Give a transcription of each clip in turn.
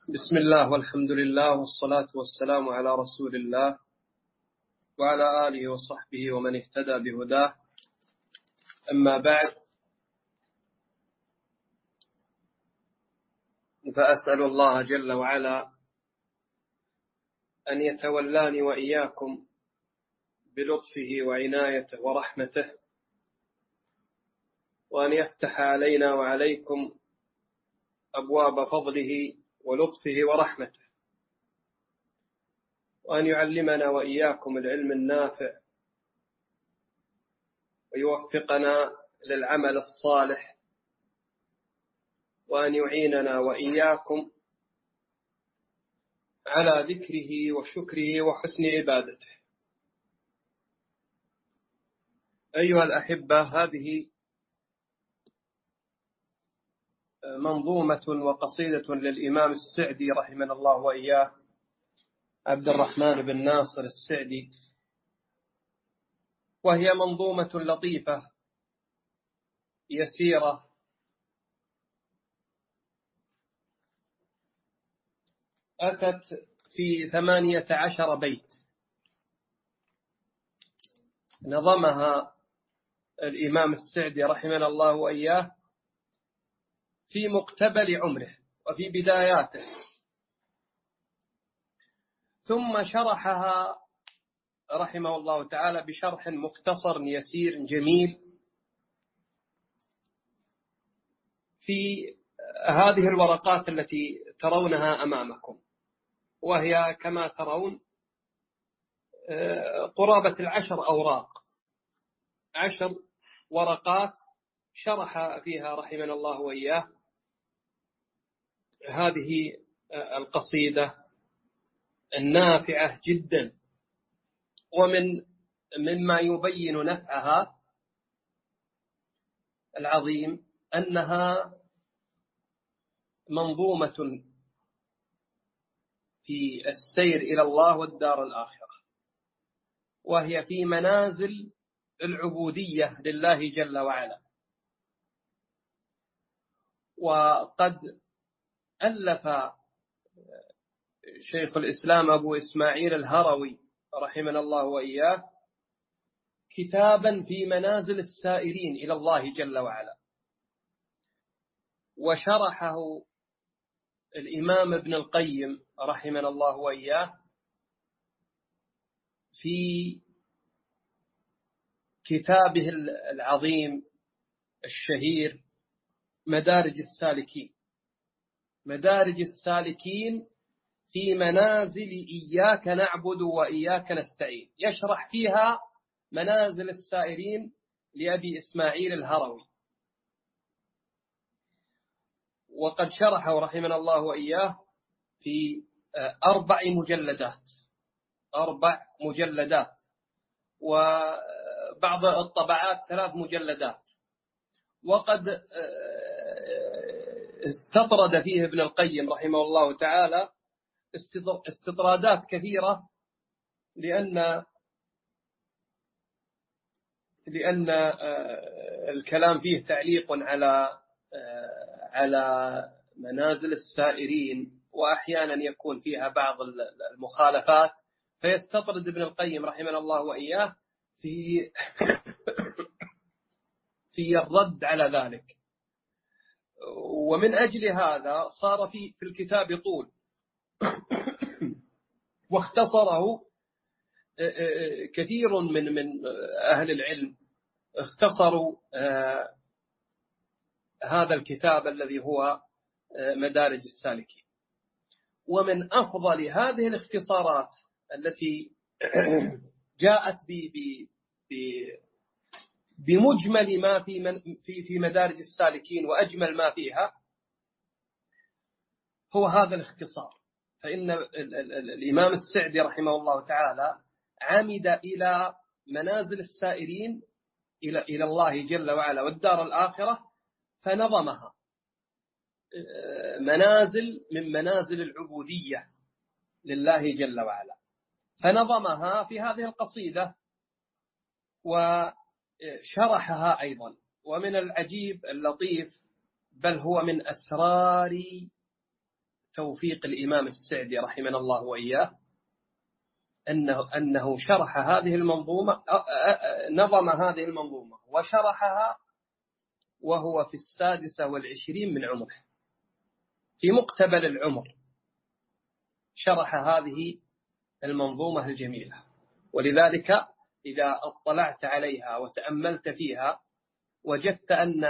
بسم الله والحمد لله والصلاة والسلام على رسول الله وعلى آله وصحبه ومن اهتدى بهداه. أما بعد، فأسأل الله جل وعلا أن يتولاني وإياكم بلطفه وعنايته ورحمته، وأن يفتح علينا وعليكم أبواب فضله ولطفه ورحمته، وأن يعلمنا وإياكم العلم النافع، ويوفقنا للعمل الصالح، وأن يعيننا وإياكم على ذكره وشكره وحسن عبادته. أيها الأحبة، هذه منظومة وقصيدة للإمام السعدي رحمه الله وإياه، عبد الرحمن بن ناصر السعدي، وهي منظومة لطيفة يسيرة أتت في 18 بيت، نظمها الإمام السعدي رحمه الله وإياه في مقتبل عمره وفي بداياته، ثم شرحها رحمه الله تعالى بشرح مختصر يسير جميل في هذه الورقات التي ترونها أمامكم، وهي كما ترون قرابة 10 أوراق، 10 ورقات شرح فيها رحمنا الله وإياه هذه القصيدة النافعة جدا. مما يبين نفعها العظيم أنها منظومة في السير إلى الله والدار الآخرة، وهي في منازل العبودية لله جل وعلا. وقد ألف شيخ الإسلام أبو إسماعيل الهروي رحمنا الله وإياه كتابا في منازل السائرين إلى الله جل وعلا، وشرحه الإمام ابن القيم رحمنا الله وإياه في كتابه العظيم الشهير مدارج السالكين، مدارج السالكين في منازل إياك نعبد وإياك نستعين، يشرح فيها منازل السائرين لأبي إسماعيل الهروي. وقد شرحه رحمنا الله وإياه في 4 مجلدات، 4 مجلدات، وبعض الطبعات 3 مجلدات. وقد استطرد فيه ابن القيم رحمه الله تعالى استطرادات كثيرة، لأن الكلام فيه تعليق على منازل السائرين، وأحيانا يكون فيها بعض المخالفات، فيستطرد ابن القيم رحمه الله وإياه في الرد على ذلك. ومن أجل هذا صار في الكتاب طول، واختصره كثير من أهل العلم، اختصروا هذا الكتاب الذي هو مدارج السالكين. ومن أفضل هذه الاختصارات التي جاءت بمجمل ما في مدارج السالكين وأجمل ما فيها هو هذا الاختصار. فإن الإمام السعدي رحمه الله تعالى عمد إلى منازل السائرين إلى الله جل وعلا والدار الآخرة، فنظمها منازل من منازل العبودية لله جل وعلا، فنظمها في هذه القصيدة وشرحها أيضا. ومن العجيب اللطيف، بل هو من أسرار توفيق الإمام السعدي رحمه الله وإياه أنه شرح هذه المنظومة، نظم هذه المنظومة وشرحها وهو في 26 من عمره، في مقتبل العمر شرح هذه المنظومة الجميلة. ولذلك إذا اطلعت عليها وتأملت فيها وجدت أن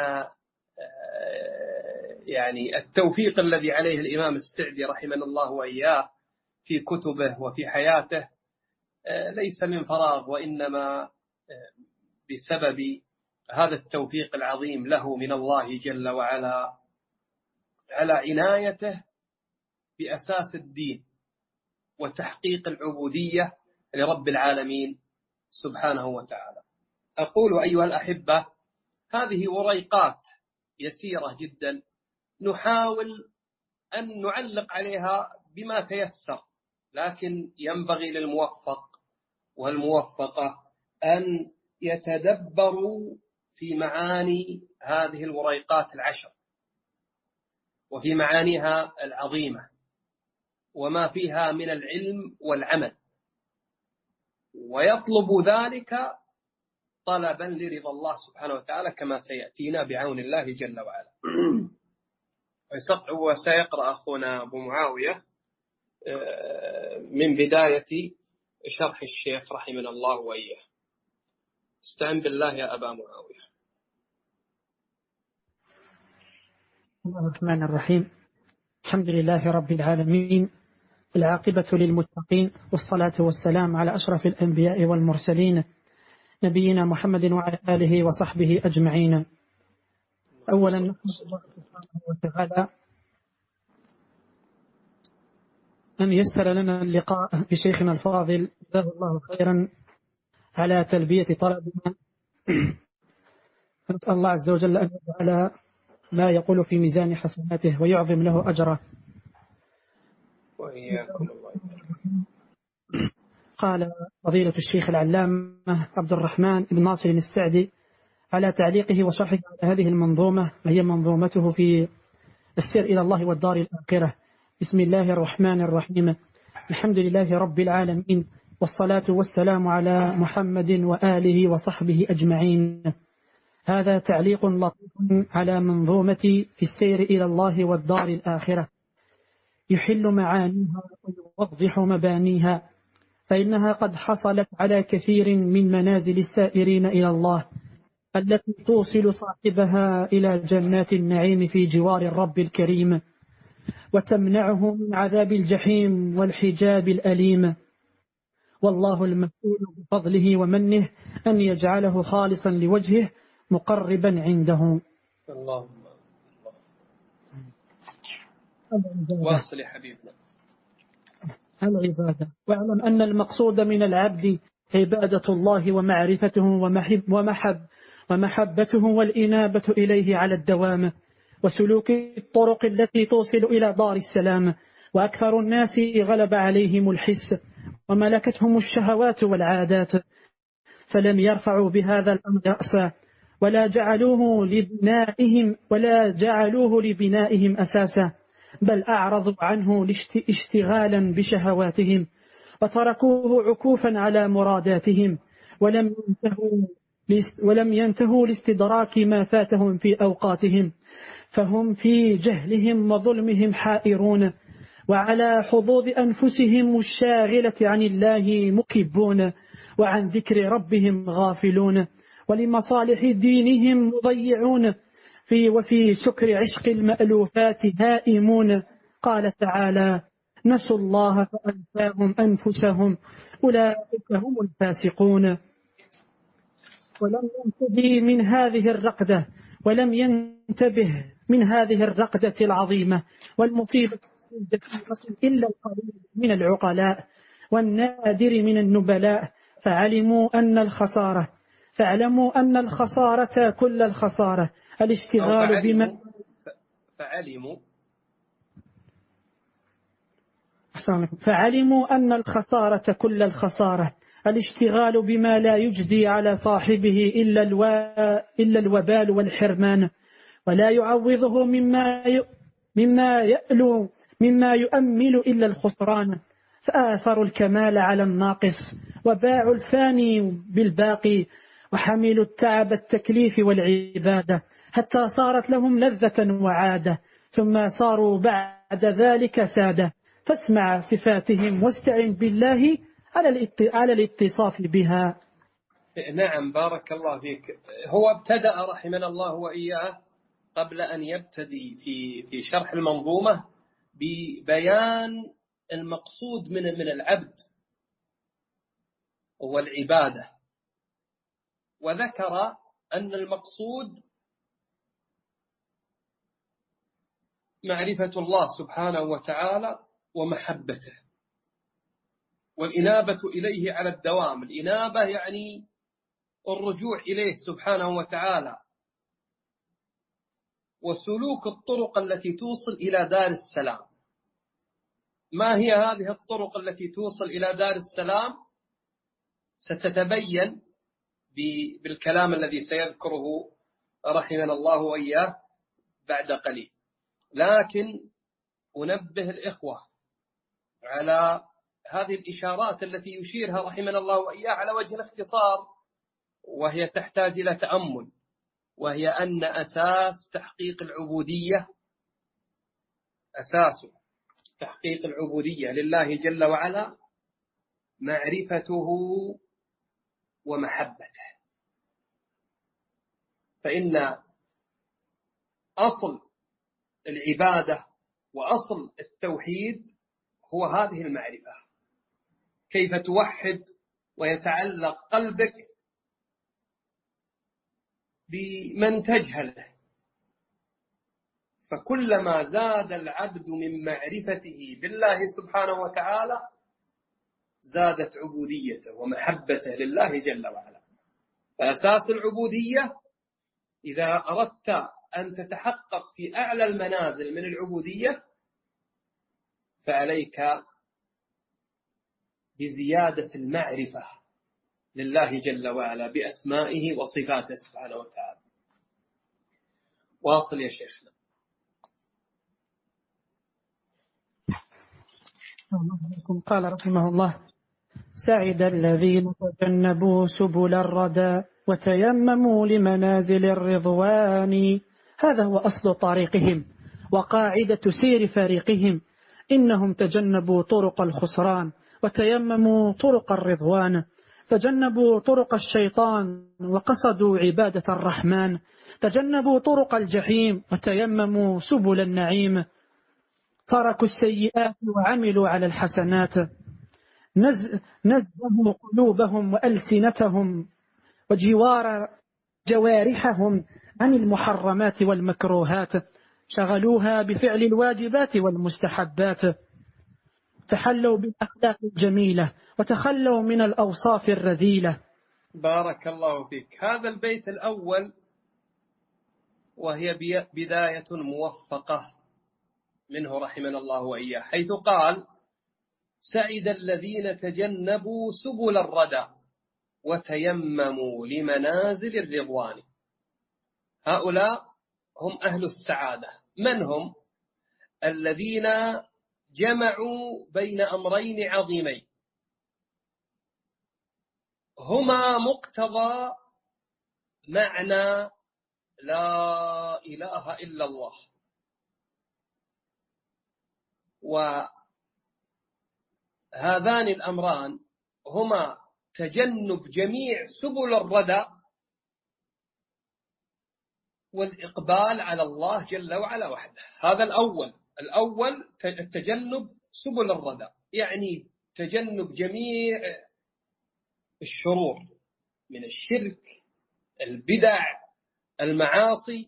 يعني التوفيق الذي عليه الإمام السعدي رحمه الله وإياه في كتبه وفي حياته ليس من فراغ، وإنما بسبب هذا التوفيق العظيم له من الله جل وعلا على عنايته بأساس الدين وتحقيق العبودية لرب العالمين سبحانه وتعالى. أقول أيها الأحبة، هذه وريقات يسيرة جدا نحاول أن نعلق عليها بما تيسر، لكن ينبغي للموفق والموفقة أن يتدبروا في معاني هذه الوريقات 10 وفي معانيها العظيمة وما فيها من العلم والعمل، ويطلب ذلك طلبا لرضا الله سبحانه وتعالى كما سيأتينا بعون الله جل وعلا. وسيقرأ أخونا أبو معاوية من بداية شرح الشيخ رحمنا الله وإياه. استعن بالله يا أبا معاوية. الرحمن الرحيم. الحمد لله رب العالمين، العاقبة للمتقين، والصلاة والسلام على أشرف الأنبياء والمرسلين نبينا محمد وعلى آله وصحبه أجمعين. أولا نحمد الله سبحانه وتعالى أن يسر لنا اللقاء بشيخنا الفاضل جزاه الله خيرا على تلبية طلبنا. نسأل الله عز وجل أن يجعل ما يقول في ميزان حسناته ويعظم له أجره. وإياكم الله. قال فضيلة الشيخ العلامة عبد الرحمن بن ناصر السعدي على تعليقه وشرحه على هذه المنظومة، وهي منظومته في السير إلى الله والدار الآخرة: بسم الله الرحمن الرحيم، الحمد لله رب العالمين، والصلاة والسلام على محمد وآله وصحبه أجمعين. هذا تعليق لطيف على منظومة في السير إلى الله والدار الآخرة، يحل معانيها ويوضح مبانيها، فإنها قد حصلت على كثير من منازل السائرين إلى الله التي توصل صاحبها إلى جنات النعيم في جوار الرب الكريم، وتمنعه من عذاب الجحيم والحجاب الأليم. والله المسؤول بفضله ومنه أن يجعله خالصا لوجهه مقربا عنده. اللهم واصل يا حبيبنا. العبادة. واعلم أن المقصود من العبد عبادة الله ومعرفته ومحبته والإنابة إليه على الدوام، وسلوك الطرق التي توصل إلى دار السلام. وأكثر الناس غلب عليهم الحس وملكتهم الشهوات والعادات، فلم يرفعوا بهذا الأمر رأسا ولا جعلوه لبنائهم أساسا، بل أعرضوا عنه اشتغالا بشهواتهم، وتركوه عكوفا على مراداتهم، ولم ينتهوا لاستدراك ما فاتهم في أوقاتهم، فهم في جهلهم وظلمهم حائرون، وعلى حظوظ أنفسهم الشاغلة عن الله مكبون، وعن ذكر ربهم غافلون، ولمصالح دينهم مضيعون، وفي سكر عشق المألوفات هائمون. قال تعالى: نسوا الله فأنساهم أنفسهم أولئك هم الفاسقون. ولم ينتبه من هذه الرقدة العظيمة والمصيبة إلا القليل من العقلاء والنادر من النبلاء، فاعلموا أن الخسارة كل الخسارة الاشتغال بما فعلموا أن الخسارة كل الخسارة الاشتغال بما لا يجدي على صاحبه إلا الوبال والحرمان، ولا يعوضه مما يألو مما يؤمل إلا الخسران، فآثروا الكمال على الناقص وباعوا الفاني بالباقي، وحملوا التعب التكليف والعبادة حتى صارت لهم لذة وعادة، ثم صاروا بعد ذلك سادة. فاسمع صفاتهم واستعن بالله على الاتصاف بها. نعم، بارك الله فيك. هو ابتدأ رحمنا الله وإياه قبل أن يبتدي في شرح المنظومة ببيان المقصود من العبد والعبادة، وذكر أن المقصود معرفة الله سبحانه وتعالى ومحبته والإنابة إليه على الدوام. الإنابة يعني الرجوع إليه سبحانه وتعالى، وسلوك الطرق التي توصل إلى دار السلام. ما هي هذه الطرق التي توصل إلى دار السلام؟ ستتبين بالكلام الذي سيذكره رحمنا الله وإياه بعد قليل، لكن أنبه الإخوة على هذه الإشارات التي يشيرها رحمنا الله وإياه على وجه الاختصار، وهي تحتاج إلى تأمل، وهي أن أساس تحقيق العبودية، أساس تحقيق العبودية لله جل وعلا معرفته ومحبته. فإن أصل العبادة وأصل التوحيد هو هذه المعرفة، كيف توحد ويتعلق قلبك بمن تجهله. فكلما زاد العبد من معرفته بالله سبحانه وتعالى زادت عبوديته ومحبته لله جل وعلا. فأساس العبودية، إذا أردت أن تتحقق في أعلى المنازل من العبودية فعليك بزيادة المعرفة لله جل وعلا بأسمائه وصفاته سبحانه وتعالى. واصل يا شيخنا. قال رحمه الله: سعد الذين تجنبوا سبل الردى وتيمموا لمنازل الرضوان. هذا هو أصل طريقهم وقاعدة سير فريقهم، إنهم تجنبوا طرق الخسران وتيمموا طرق الرضوان. تجنبوا طرق الشيطان وقصدوا عبادة الرحمن، تجنبوا طرق الجحيم وتيمموا سبل النعيم. تركوا السيئات وعملوا على الحسنات، نزهوا قلوبهم وألسنتهم وجوار جوارحهم عن المحرمات والمكروهات، شغلوها بفعل الواجبات والمستحبات. تحلوا بالأخلاق الجميلة وتخلوا من الأوصاف الرذيلة. بارك الله فيك. هذا البيت الأول وهي بداية موفقة منه رحمنا الله وإياه، حيث قال: سعد الذين تجنبوا سبل الردى وتيمموا لمنازل الرضوان. هؤلاء هم أهل السعادة. من هم؟ الذين جمعوا بين أمرين عظيمين هما مقتضى معنى لا إله إلا الله، وهذان الأمران هما تجنب جميع سبل الردى والإقبال على الله جل وعلا وحده. هذا الأول التجنب سبل الردى، يعني تجنب جميع الشرور من الشرك، البدع، المعاصي.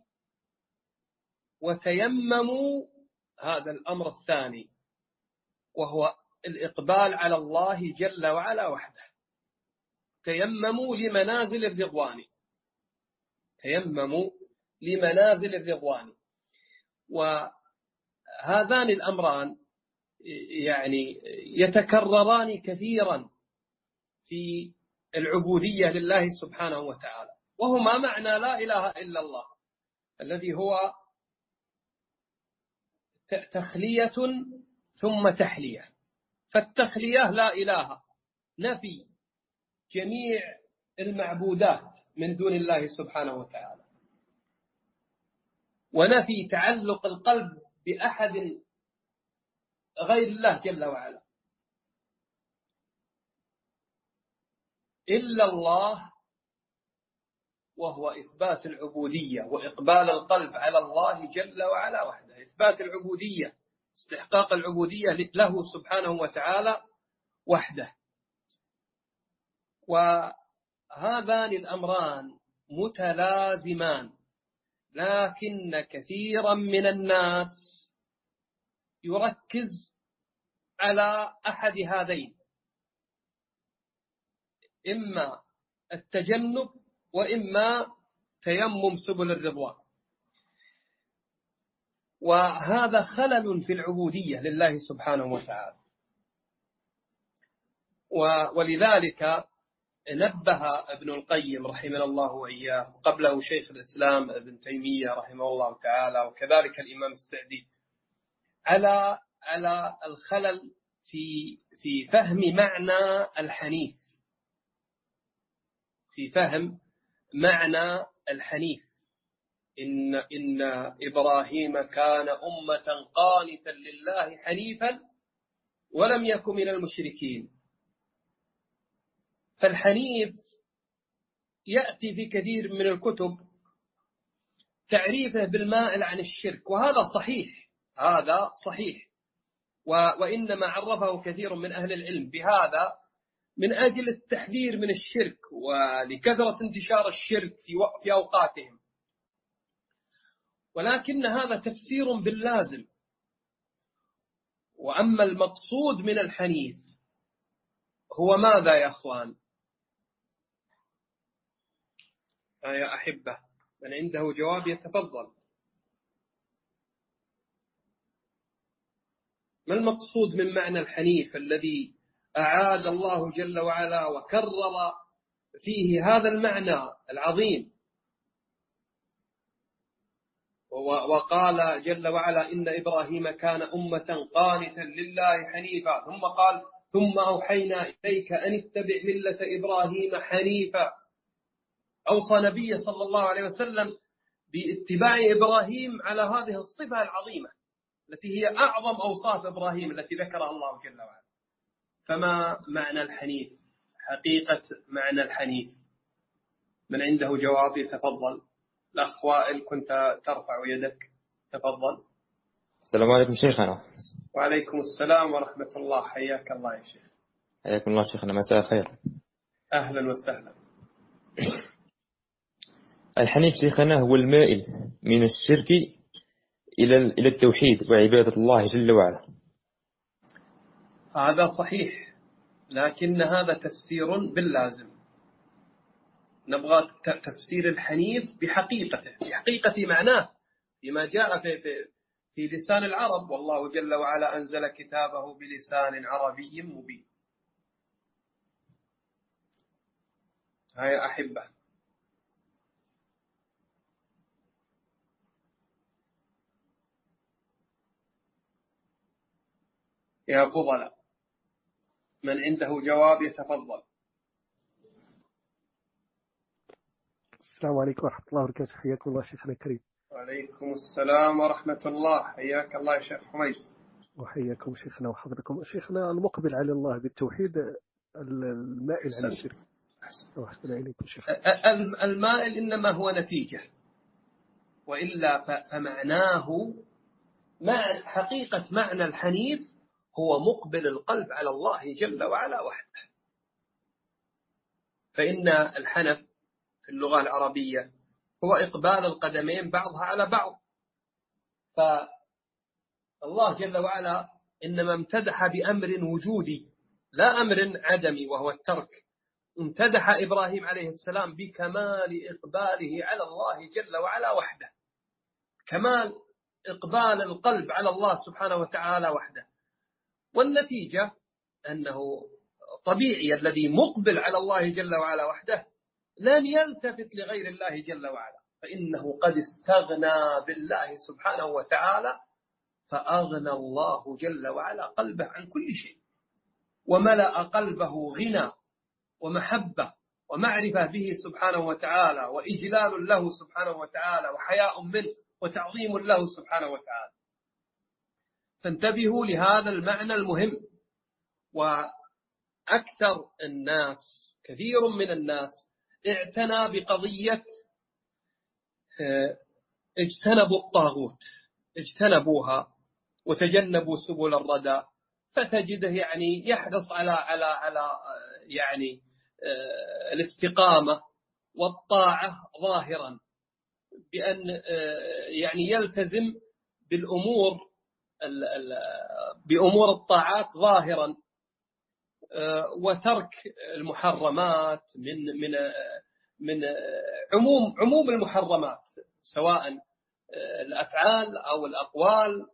وتيمموا هذا الأمر الثاني وهو الإقبال على الله جل وعلا وحده. تيمموا لمنازل الرضوان، تيمموا لمنازل الرضوان. وهذان الأمران يعني يتكرران كثيرا في العبودية لله سبحانه وتعالى، وهما معنى لا إله إلا الله، الذي هو تخلية ثم تحلية. فالتخلية لا إله، نفي جميع المعبودات من دون الله سبحانه وتعالى، ونفي تعلق القلب بأحد غير الله جل وعلا إلا الله، وهو إثبات العبودية وإقبال القلب على الله جل وعلا وحده. إثبات العبودية، استحقاق العبودية له سبحانه وتعالى وحده. وهذان الأمران متلازمان، لكن كثيرا من الناس يركز على أحد هذين، إما التجنب وإما تيمم سبل الرضوان، وهذا خلل في العبودية لله سبحانه وتعالى. ولذلك نبه ابن القيم رحمه الله وإياه، قبله شيخ الإسلام ابن تيمية رحمه الله تعالى، وكذلك الإمام السعدي، على الخلل في فهم معنى الحنيف، في فهم معنى الحنيف. إن إبراهيم كان أمة قانتا لله حنيفا ولم يكن من المشركين. فالحنيف يأتي في كثير من الكتب تعريفه بالمائل عن الشرك، وهذا صحيح، هذا صحيح، وإنما عرفه كثير من أهل العلم بهذا من أجل التحذير من الشرك ولكثرة انتشار الشرك في أوقاتهم. ولكن هذا تفسير باللازم. وأما المقصود من الحنيف هو ماذا يا أخوان؟ يا أحبة، من عنده جواب يتفضل. ما المقصود من معنى الحنيف الذي أعاد الله جل وعلا وكرر فيه هذا المعنى العظيم؟ وقال جل وعلا إن إبراهيم كان أمة قانتا لله حنيفا، ثم قال ثم أوحينا إليك أن اتبع ملة إبراهيم حنيفا. أوصى نبي صلى الله عليه وسلم باتباع إبراهيم على هذه الصفة العظيمة التي هي أعظم أوصاف إبراهيم التي ذكرها الله جل وعلا. فما معنى الحنيف؟ حقيقة معنى الحنيف، من عنده جواب يتفضل. الأخ وائل كنت ترفع يدك، تفضل. السلام عليكم شيخنا. وعليكم السلام ورحمة الله، حياك الله يا شيخ. حياكم الله شيخنا، مساء الخير. أهلا وسهلا. الحنيف شيخنا هو المائل من الشرك إلى التوحيد وعبادة الله جل وعلا. هذا صحيح، لكن هذا تفسير باللازم. نبغى تفسير الحنيف بحقيقته، بحقيقة معناه، بما جاء في لسان العرب، والله جل وعلا أنزل كتابه بلسان عربي مبين. هيا أحبة. يا فضلاء، من عنده جواب يتفضل. السلام عليكم ورحمة الله وبركاته، حياكم الله شيخنا الكريم. وعليكم السلام ورحمة الله، حياك الله يا شيخ حميد. وحياكم شيخنا وحفظكم. شيخنا المقبل على الله بالتوحيد، المائل عن الشرك. المائل إنما هو نتيجة، وإلا فمعناه حقيقة معنى الحنيف هو مقبل القلب على الله جل وعلا وحده. فإن الحنف في اللغة العربية هو إقبال القدمين بعضها على بعض. فالله جل وعلا إنما امتدح بأمر وجودي لا أمر عدمي وهو الترك. امتدح إبراهيم عليه السلام بكمال إقباله على الله جل وعلا وحده، كمال إقبال القلب على الله سبحانه وتعالى وحده. والنتيجة أنه طبيعي الذي مقبل على الله جل وعلا وحده لن يلتفت لغير الله جل وعلا، فإنه قد استغنى بالله سبحانه وتعالى، فأغنى الله جل وعلا قلبه عن كل شيء، وملأ قلبه غنى ومحبة ومعرفة به سبحانه وتعالى، وإجلال له سبحانه وتعالى، وحياء منه، وتعظيم له سبحانه وتعالى. فانتبهوا لهذا المعنى المهم. وأكثر الناس، كثير من الناس، اعتنى بقضية اجتنبوا الطاغوت، اجتنبوها وتجنبوا سبل الردى، فتجده يعني يحرص على يعني الاستقامة والطاعة ظاهرا، بأن يعني يلتزم بأمور الطاعات ظاهرا، وترك المحرمات من عموم المحرمات، سواء الأفعال أو الأقوال،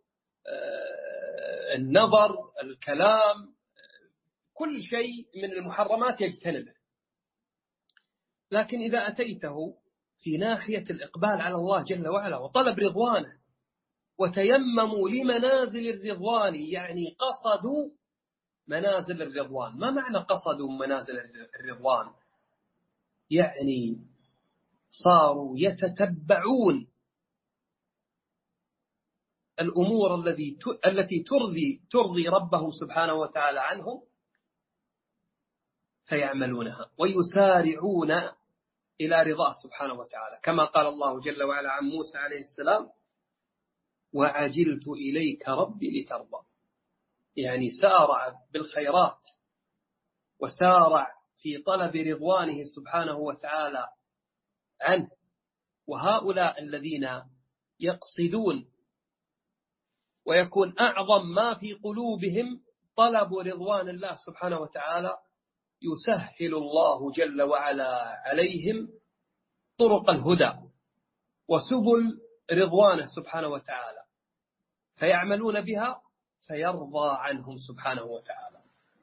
النظر، الكلام، كل شيء من المحرمات يجتنبه. لكن إذا أتيته في ناحية الإقبال على الله جل وعلا وطلب رضوانه، وتيمموا لمنازل الرضوان، يعني قصدوا منازل الرضوان. ما معنى قصدوا منازل الرضوان؟ يعني صاروا يتتبعون الأمور التي ترضي ربه سبحانه وتعالى عنهم، فيعملونها ويسارعون إلى رضاه سبحانه وتعالى، كما قال الله جل وعلا عن موسى عليه السلام: وعجلت إليك ربي لترضى. يعني سارع بالخيرات وسارع في طلب رضوانه سبحانه وتعالى عنه. وهؤلاء الذين يقصدون ويكون أعظم ما في قلوبهم طلب رضوان الله سبحانه وتعالى، يسهل الله جل وعلا عليهم طرق الهدى وسبل رضوانه سبحانه وتعالى، فيعملون بها فيرضى عنهم سبحانه وتعالى.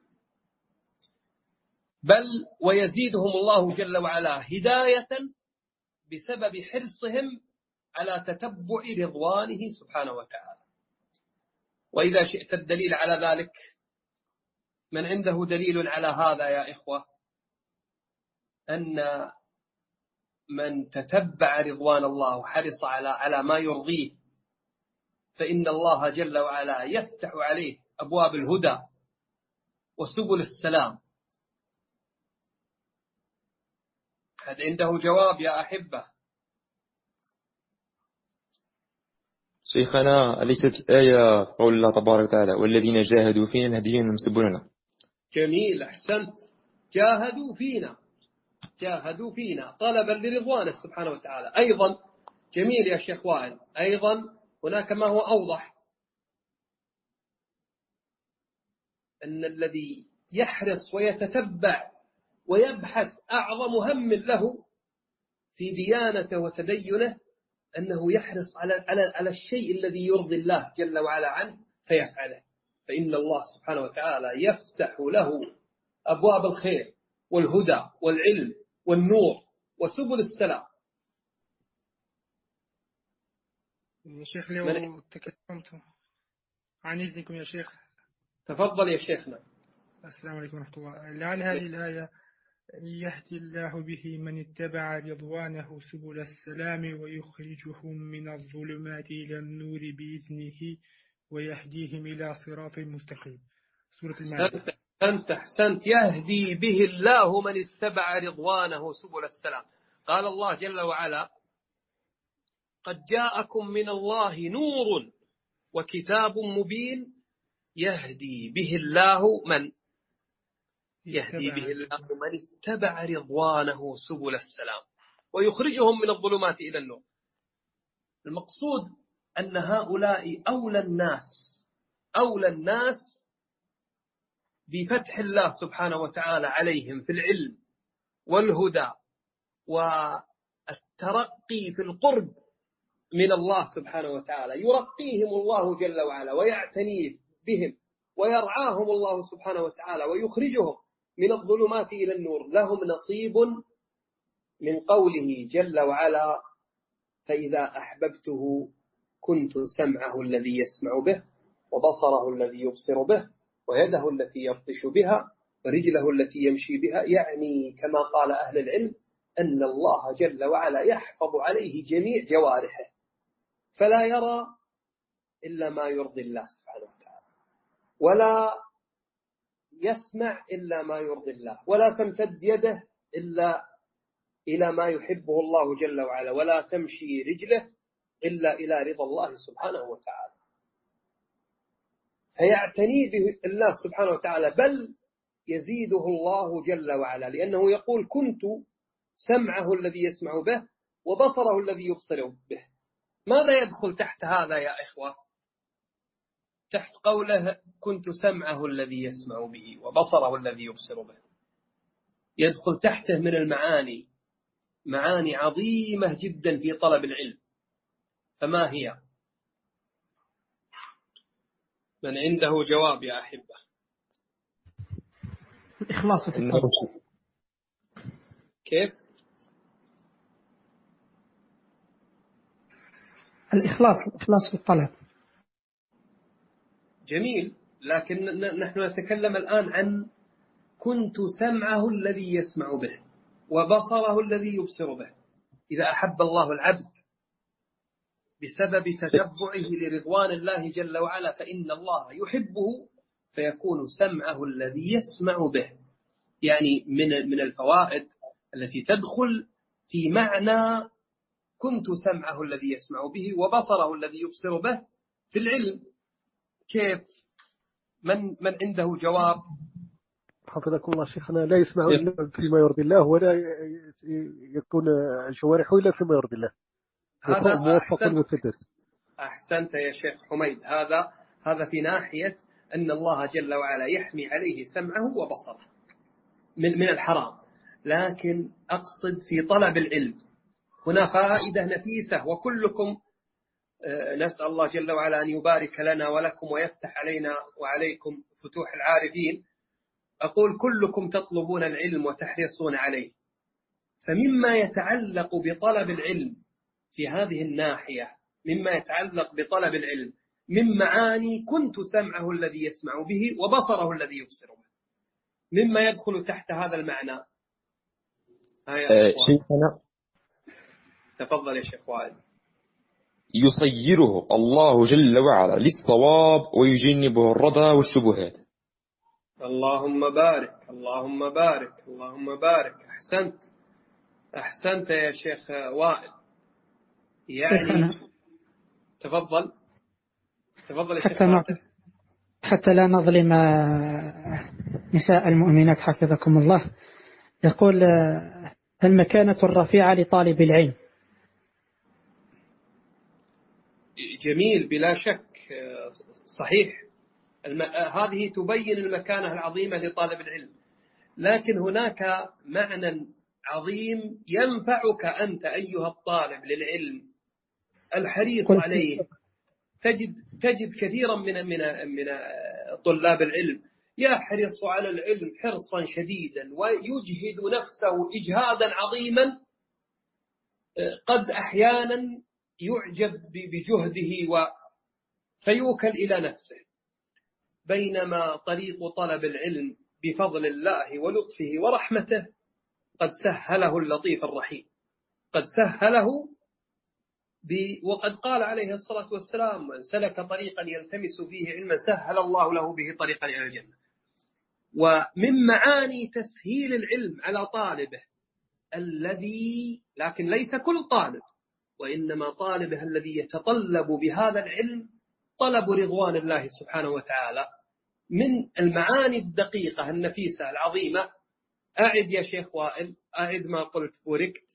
بل ويزيدهم الله جل وعلا هداية بسبب حرصهم على تتبع رضوانه سبحانه وتعالى. وإذا شئت الدليل على ذلك، من عنده دليل على هذا يا إخوة، أن من تتبع رضوان الله وحرص على ما يرضيه، فإن الله جل وعلا يفتح عليه أبواب الهدى وسبل السلام. هذا عنده جواب يا أحبة؟ شيخنا، أليست الآية قول الله تبارك وتعالى: والذين جاهدوا فينا نهديهم سبلنا؟ جميل، أحسنت. جاهدوا فينا طلبا لرضوانه سبحانه وتعالى. أيضا جميل يا شيخ وائل، أيضا هناك ما هو أوضح، أن الذي يحرص ويتتبع ويبحث أعظم هم له في ديانته وتدينه أنه يحرص على الشيء الذي يرضي الله جل وعلا عنه فيفعله، فإن الله سبحانه وتعالى يفتح له أبواب الخير والهدى والعلم والنور وسبل السلام. شيخ لو تكلمت عن إذنكم يا شيخ. تفضل يا شيخنا. السلام عليكم ورحمة الله. لعل هذه الآية يهدي الله به من اتبع رضوانه سبل السلام ويخرجهم من الظلمات إلى النور بإذنه ويهديهم إلى صراط مستقيم. سورة المائدة. أحسنت. يهدي به الله من اتبع رضوانه سبل السلام. قال الله جل وعلا: قد جاءكم من الله نور وكتاب مبين يهدي به الله من اتبع رضوانه سبل السلام ويخرجهم من الظلمات إلى النور. المقصود أن هؤلاء أولى الناس بفتح الله سبحانه وتعالى عليهم في العلم والهدى والترقي في القرب من الله سبحانه وتعالى. يرقيهم الله جل وعلا ويعتني بهم ويرعاهم الله سبحانه وتعالى ويخرجهم من الظلمات إلى النور. لهم نصيب من قوله جل وعلا: فإذا أحببته كنت سمعه الذي يسمع به وبصره الذي يبصر به ويده التي يبطش بها ورجله التي يمشي بها. يعني كما قال أهل العلم أن الله جل وعلا يحفظ عليه جميع جوارحه، فلا يرى إلا ما يرضي الله سبحانه وتعالى، ولا يسمع إلا ما يرضي الله، ولا تمتد يده إلا إلى ما يحبه الله جل وعلا، ولا تمشي رجله إلا إلى رضا الله سبحانه وتعالى. فيعتني به الله سبحانه وتعالى، بل يزيده الله جل وعلا، لأنه يقول كنت سمعه الذي يسمع به وبصره الذي يبصر به. ماذا يدخل تحت هذا يا إخوة؟ تحت قوله كنت سمعه الذي يسمع به وبصره الذي يبصر به، يدخل تحته من المعاني معاني عظيمة جدا في طلب العلم. فما هي؟ من عنده جواب يا أحبة؟ الإخلاص في الطلب. كيف؟ الإخلاص في الطلب. جميل، لكن نحن نتكلم الآن عن كنت سمعه الذي يسمع به وبصره الذي يبصر به. إذا أحب الله العبد بسبب تتبعه لرضوان الله جل وعلا فإن الله يحبه، فيكون سمعه الذي يسمع به. يعني من الفوائد التي تدخل في معنى كنت سمعه الذي يسمع به وبصره الذي يبصر به في العلم. كيف؟ من عنده جواب؟ حفظكم الله شيخنا. لا يسمع إلا فيما يرضي الله، ولا يكون جوارحه إلا فيما يرضي الله. هذا موفق وسدد. أحسنت يا شيخ حميد. هذا في ناحية أن الله جل وعلا يحمي عليه سمعه وبصره من الحرام. لكن أقصد في طلب العلم هنا فائدة نفيسة، وكلكم نسأل الله جل وعلا أن يبارك لنا ولكم ويفتح علينا وعليكم فتوح العارفين. أقول كلكم تطلبون العلم وتحرصون عليه، فمما يتعلق بطلب العلم في هذه الناحية، مما يتعلق بطلب العلم من معاني كنت سمعه الذي يسمع به وبصره الذي يبصر به، مما يدخل تحت هذا المعنى. شيخنا تفضل يا شيخ وائل. يصيره الله جل وعلا للصواب ويجنبه الردى والشبهات. اللهم بارك، اللهم بارك، اللهم بارك. أحسنت يا شيخ وائل. يعني تفضل يا شيخ فاتح. حتى لا نظلم نساء المؤمنات حفظكم الله. يقول المكانة الرفيعة لطالب العلم. جميل، بلا شك صحيح. هذه تبين المكانة العظيمة لطالب العلم. لكن هناك معنى عظيم ينفعك أنت أيها الطالب للعلم الحريص عليه. تجد كثيرا من طلاب العلم يحرص على العلم حرصا شديدا ويجهد نفسه إجهادا عظيما، قد أحيانا يعجب بجهده فيوكل إلى نفسه. بينما طريق طلب العلم بفضل الله ولطفه ورحمته قد سهله اللطيف الرحيم، قد سهله وقد قال عليه الصلاة والسلام من سلك طريقا يلتمس فيه علما سهل الله له به طريقا إلى الجنة. ومن معاني تسهيل العلم على طالبه لكن ليس كل طالب، وإنما طالبه الذي يتطلب بهذا العلم طلب رضوان الله سبحانه وتعالى. من المعاني الدقيقة النفيسة العظيمة، أعد يا شيخ وائل، أعد ما قلت بوركت.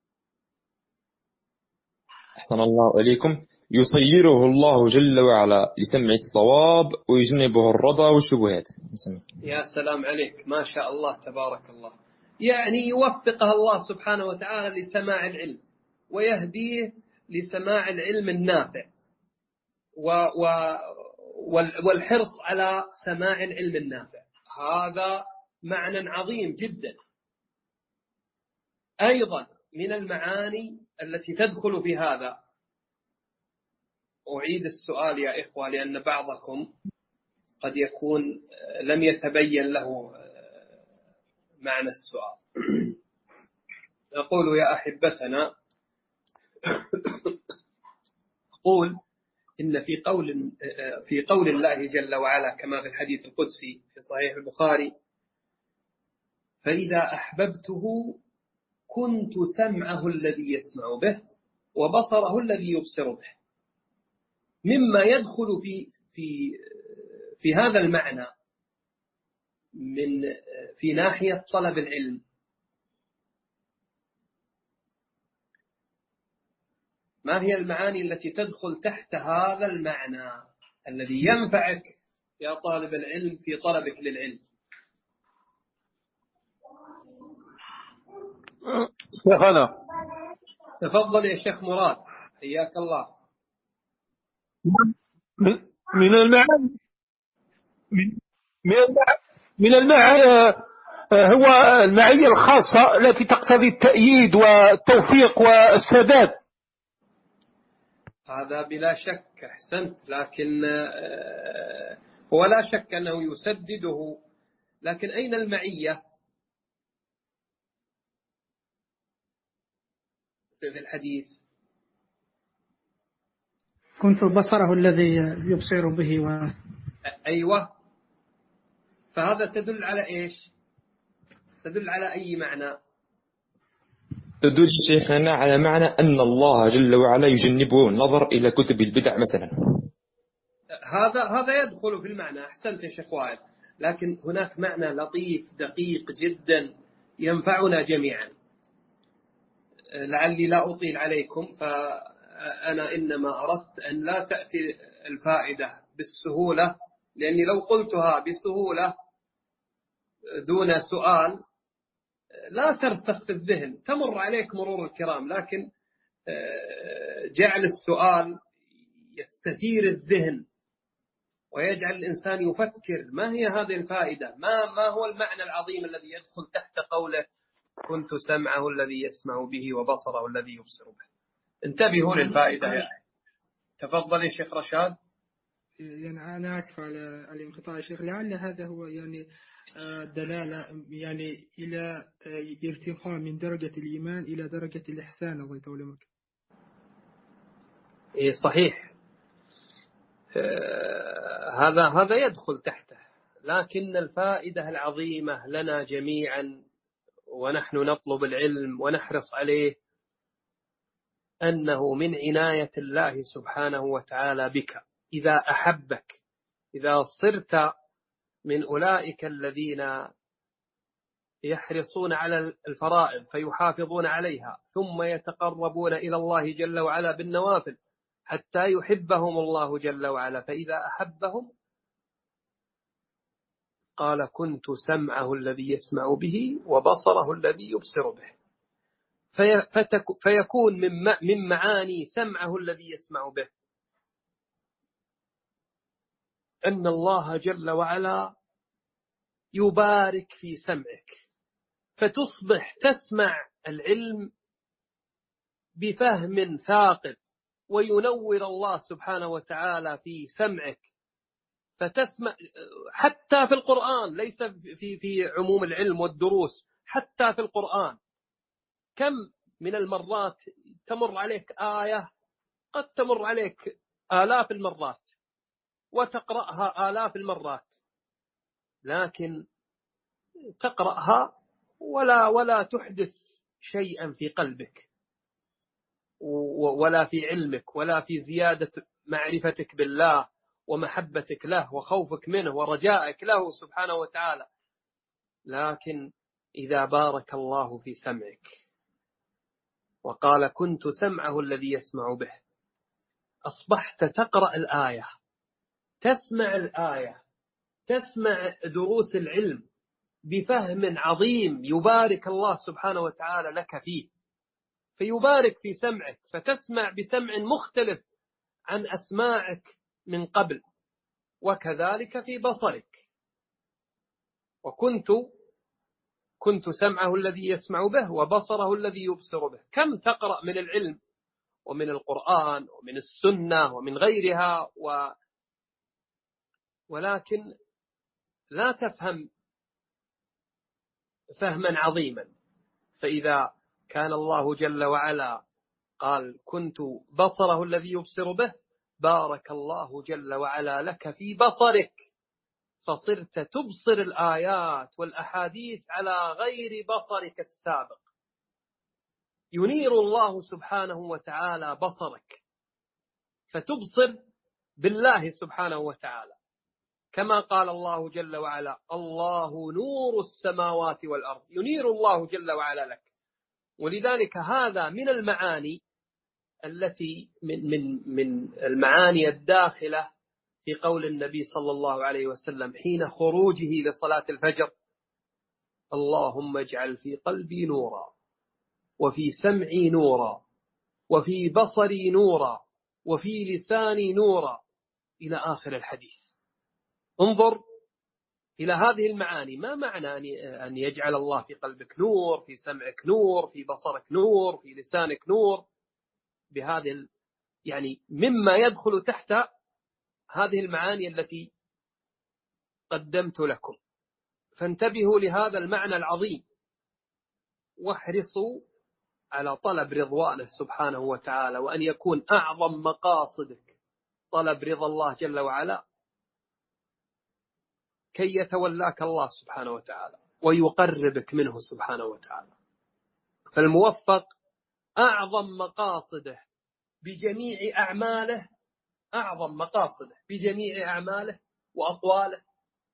أحسن الله إليكم. يصيره الله جل وعلا لسمع الصواب ويجنبه الرضا والشبهات. يا سلام عليك، ما شاء الله تبارك الله. يعني يوفقه الله سبحانه وتعالى لسماع العلم ويهديه لسماع العلم النافع والحرص على سماع العلم النافع. هذا معنى عظيم جدا. أيضا من المعاني التي تدخل في هذا، أعيد السؤال يا إخوة، لأن بعضكم قد يكون لم يتبين له معنى السؤال. نقول يا أحبتنا، أقول إن في قول الله جل وعلا كما في الحديث القدسي في صحيح البخاري: فإذا أحببته كنت سمعه الذي يسمع به وبصره الذي يبصر به. مما يدخل في هذا المعنى في ناحية طلب العلم، ما هي المعاني التي تدخل تحت هذا المعنى الذي ينفعك يا طالب العلم في طلبك للعلم؟ شيخنا تفضل يا شيخ مراد، حياك الله. من المعنى من المعنى هو المعية الخاصة التي تقتضي التأييد والتوفيق والسداد. هذا بلا شك، أحسنت، لكن هو لا شك أنه يسدده، لكن أين المعية في الحديث؟ كنت بصره الذي يبصر به أيوة، فهذا تدل على إيش؟ تدل على أي معنى؟ تدل شيخنا على معنى أن الله جل وعلا يجنبه النظر إلى كتب البدع مثلا. هذا يدخل في المعنى، أحسنت يا شيخ وائل، لكن هناك معنى لطيف دقيق جدا ينفعنا جميعا. لعلي لا أطيل عليكم، فأنا إنما أردت أن لا تأتي الفائدة بالسهولة، لأني لو قلتها بسهولة دون سؤال لا ترسخ في الذهن، تمر عليك مرور الكرام، لكن جعل السؤال يستثير الذهن ويجعل الإنسان يفكر ما هي هذه الفائدة، ما هو المعنى العظيم الذي يدخل تحت قوله كنت سمعه الذي يسمع به وبصره الذي يبصر به. انتبهوا للفائدة يا أخي. تفضل يا شيخ رشاد. يعني أنا أسف على الانقطاع يا شيخ، لعل هذا هو يعني دلالة يعني إلى ارتقاء من درجة الإيمان إلى درجة الإحسان. الله يطول عمرك. إيه صحيح، هذا يدخل تحته، لكن الفائدة العظيمة لنا جميعا ونحن نطلب العلم ونحرص عليه أنه من عناية الله سبحانه وتعالى بك إذا أحبك، إذا صرت من أولئك الذين يحرصون على الفرائض فيحافظون عليها ثم يتقربون إلى الله جل وعلا بالنوافل حتى يحبهم الله جل وعلا، فإذا أحبهم قال كنت سمعه الذي يسمع به وبصره الذي يبصر به، فيكون من معاني سمعه الذي يسمع به أن الله جل وعلا يبارك في سمعك، فتصبح تسمع العلم بفهم ثاقب، وينور الله سبحانه وتعالى في سمعك، فتسمع حتى في القرآن، ليس في عموم العلم والدروس، حتى في القرآن كم من المرات تمر عليك آية قد تمر عليك آلاف المرات وتقرأها آلاف المرات، لكن تقرأها ولا تحدث شيئا في قلبك ولا في علمك ولا في زيادة معرفتك بالله ومحبتك له وخوفك منه ورجائك له سبحانه وتعالى. لكن إذا بارك الله في سمعك وقال كنت سمعه الذي يسمع به، أصبحت تقرأ الآية، تسمع الآية، تسمع دروس العلم بفهم عظيم يبارك الله سبحانه وتعالى لك فيه، فيبارك في سمعك فتسمع بسمع مختلف عن أسماعك من قبل، وكذلك في بصرك. وكنت سمعه الذي يسمع به وبصره الذي يبصر به. كم تقرأ من العلم ومن القرآن ومن السنة ومن غيرها، ولكن لا تفهم فهما عظيما. فإذا كان الله جل وعلا قال كنت بصره الذي يبصر به، بارك الله جل وعلا لك في بصرك، فصرت تبصر الآيات والأحاديث على غير بصرك السابق. ينير الله سبحانه وتعالى بصرك فتبصر بالله سبحانه وتعالى، كما قال الله جل وعلا الله نور السماوات والأرض، ينير الله جل وعلا لك. ولذلك هذا من المعاني التي من المعاني الداخلة في قول النبي صلى الله عليه وسلم حين خروجه لصلاة الفجر: اللهم اجعل في قلبي نورا، وفي سمعي نورا، وفي بصري نورا، وفي لساني نورا، إلى آخر الحديث. انظر إلى هذه المعاني. ما معنى أن يجعل الله في قلبك نور، في سمعك نور، في بصرك نور، في لسانك نور؟ بهذه يعني مما يدخل تحت هذه المعاني التي قدمت لكم. فانتبهوا لهذا المعنى العظيم، واحرصوا على طلب رضوانه سبحانه وتعالى، وأن يكون أعظم مقاصدك طلب رضا الله جل وعلا، كي يتولاك الله سبحانه وتعالى ويقربك منه سبحانه وتعالى. فالموفق أعظم مقاصده بجميع أعماله، أعظم مقاصده بجميع أعماله وأقواله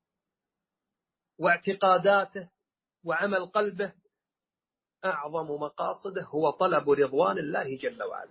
واعتقاداته وعمل قلبه، أعظم مقاصده هو طلب رضوان الله جل وعلا.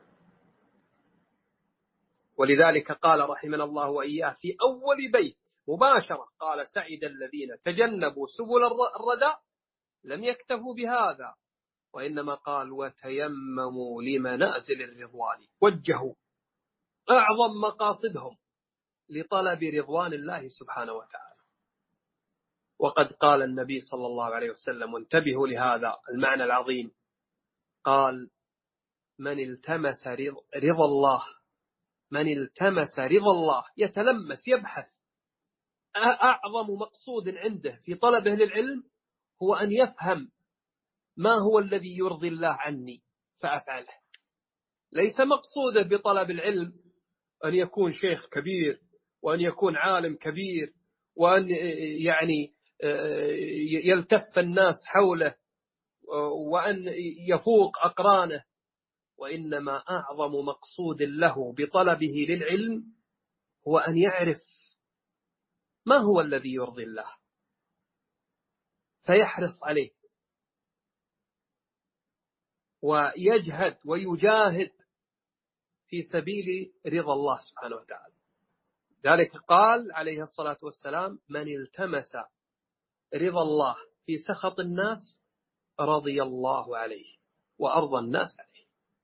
ولذلك قال رحمنا الله وإياه في أول بيت مباشرة، قال سعد الذين تجنبوا سبل الردى. لم يكتفوا بهذا، وإنما قال وتيمموا لمنازل الرضوان، وجهوا أعظم مقاصدهم لطلب رضوان الله سبحانه وتعالى. وقد قال النبي صلى الله عليه وسلم، وانتبهوا لهذا المعنى العظيم، قال من التمس رضا الله، من التمس رضا الله، يتلمس يبحث، أعظم مقصود عنده في طلبه للعلم هو أن يفهم ما هو الذي يرضي الله عني فأفعله. ليس مقصوده بطلب العلم أن يكون شيخ كبير، وأن يكون عالم كبير، وأن يعني يلتف الناس حوله، وأن يفوق أقرانه. وإنما أعظم مقصود له بطلبه للعلم هو أن يعرف ما هو الذي يرضي الله فيحرص عليه، ويجهد ويجاهد في سبيل رضا الله سبحانه وتعالى. ذلك قال عليه الصلاة والسلام من التمس رضا الله في سخط الناس رضي الله عليه وأرضى الناس عليه.